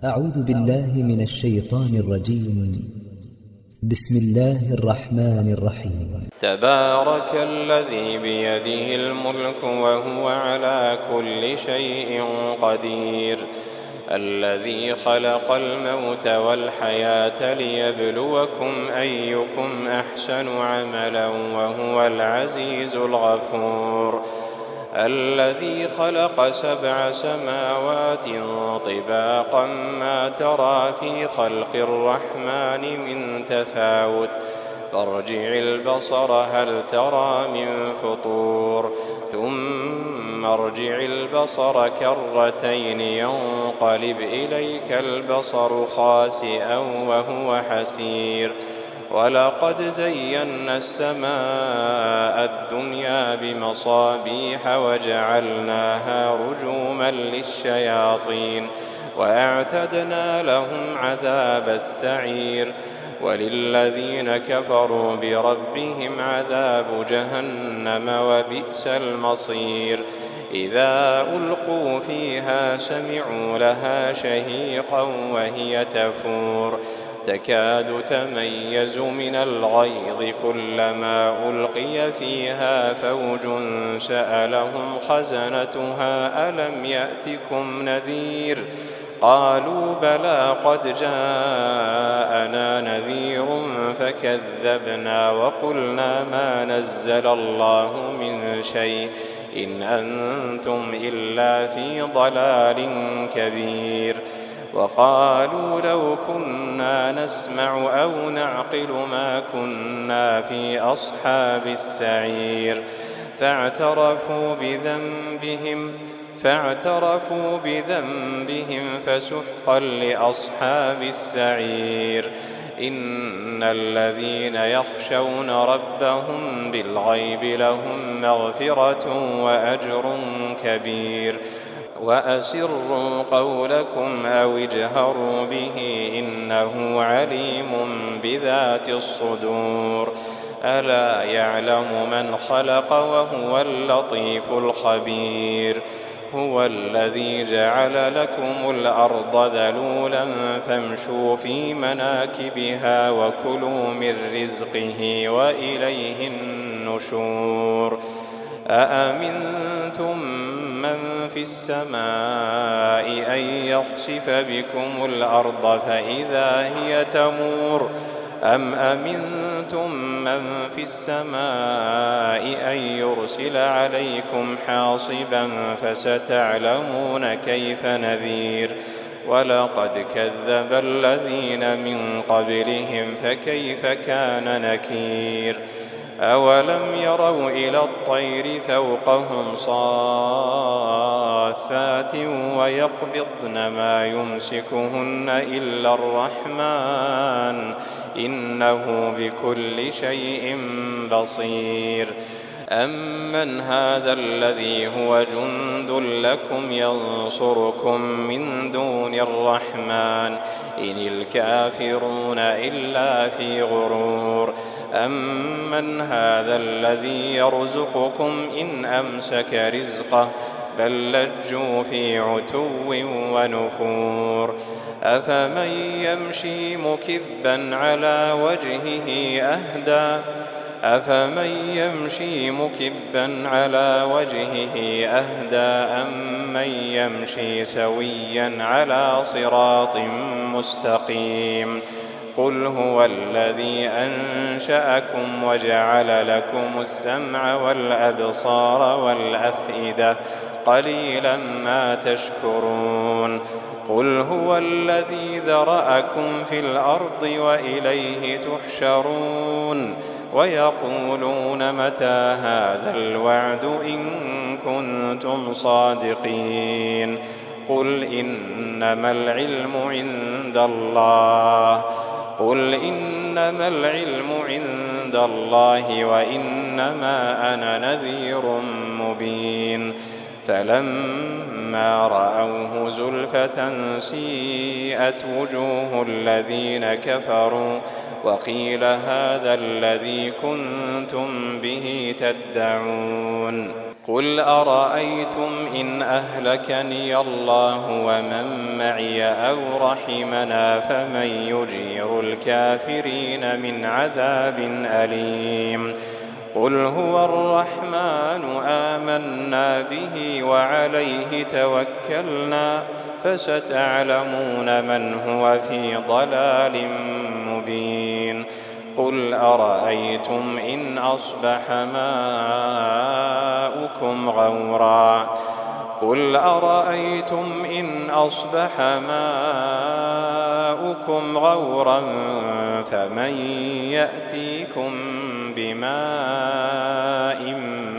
أعوذ بالله من الشيطان الرجيم. بسم الله الرحمن الرحيم. تبارك الذي بيده الملك وهو على كل شيء قدير، الذي خلق الموت والحياة ليبلوكم أيكم أحسن عملا وهو العزيز الغفور، الذي خلق 7 سماوات طباقا ما ترى في خلق الرحمن من تفاوت، فارجع البصر هل ترى من فطور، ثم ارجع البصر كرتين ينقلب إليك البصر خاسئا وهو حسير، ولقد زينا السماء الدنيا بمصابيح وجعلناها رجوما للشياطين وأعتدنا لهم عذاب السعير، وللذين كفروا بربهم عذاب جهنم وبئس المصير، إذا ألقوا فيها سمعوا لها شهيقا وهي تفور، تكاد تميز من الغيظ كلما ألقي فيها فوج سألهم خزنتها ألم يأتكم نذير، قالوا بلى قد جاءنا نذير فكذبنا وقلنا ما نزل الله من شيء إن أنتم إلا في ضلال كبير، وقالوا لو كنا نسمع أو نعقل ما كنا في أصحاب السعير، فاعترفوا بذنبهم فسحقا لأصحاب السعير، إن الذين يخشون ربهم بالغيب لهم مغفرة وأجر كبير، وأسروا قولكم أو اجهروا به إنه عليم بذات الصدور، ألا يعلم من خلق وهو اللطيف الخبير، هو الذي جعل لكم الأرض ذلولا فامشوا في مناكبها وكلوا من رزقه وإليه النشور، أأمنتم من في السماء أن يخسف بكم الأرض فإذا هي تمور، أم أمنتم من في السماء أن يرسل عليكم حاصبا فستعلمون كيف نذير، ولقد كذب الذين من قبلهم فكيف كان نكير، أولم يروا إلى الطير فوقهم صافات ويقبضن ما يمسكهن إلا الرحمن إنه بكل شيء بصير، أمن هذا الذي هو جند لكم ينصركم من دون الرحمن إن الكافرون إلا في غرور، أمن هذا الذي يرزقكم إن أمسك رزقه بل لجوا في عتو ونفور، أفمن يمشي مكبا على وجهه أهدى أمن يمشي سويا على صراط مستقيم، قل هو الذي أنشأكم وجعل لكم السمع والأبصار والأفئدة قليلا ما تشكرون، قل هو الذي ذرأكم في الأرض وإليه تحشرون، ويقولون متى هذا الوعد إن كنتم صادقين، قل إنما العلم عند الله وإنما أنا نذير مبين، فلما رأوه زلفة سيئت وجوه الذين كفروا وقيل هذا الذي كنتم به تدعون. قل أرأيتم إن أهلكني الله ومن معي أو رحمنا فمن يجير الكافرين من عذاب أليم قل هو الرحمن آمنا به وعليه توكلنا فستعلمون من هو في ضلال مبين قل أرأيتم إن أصبح ماؤكم غورا فمن يأتيكم بماء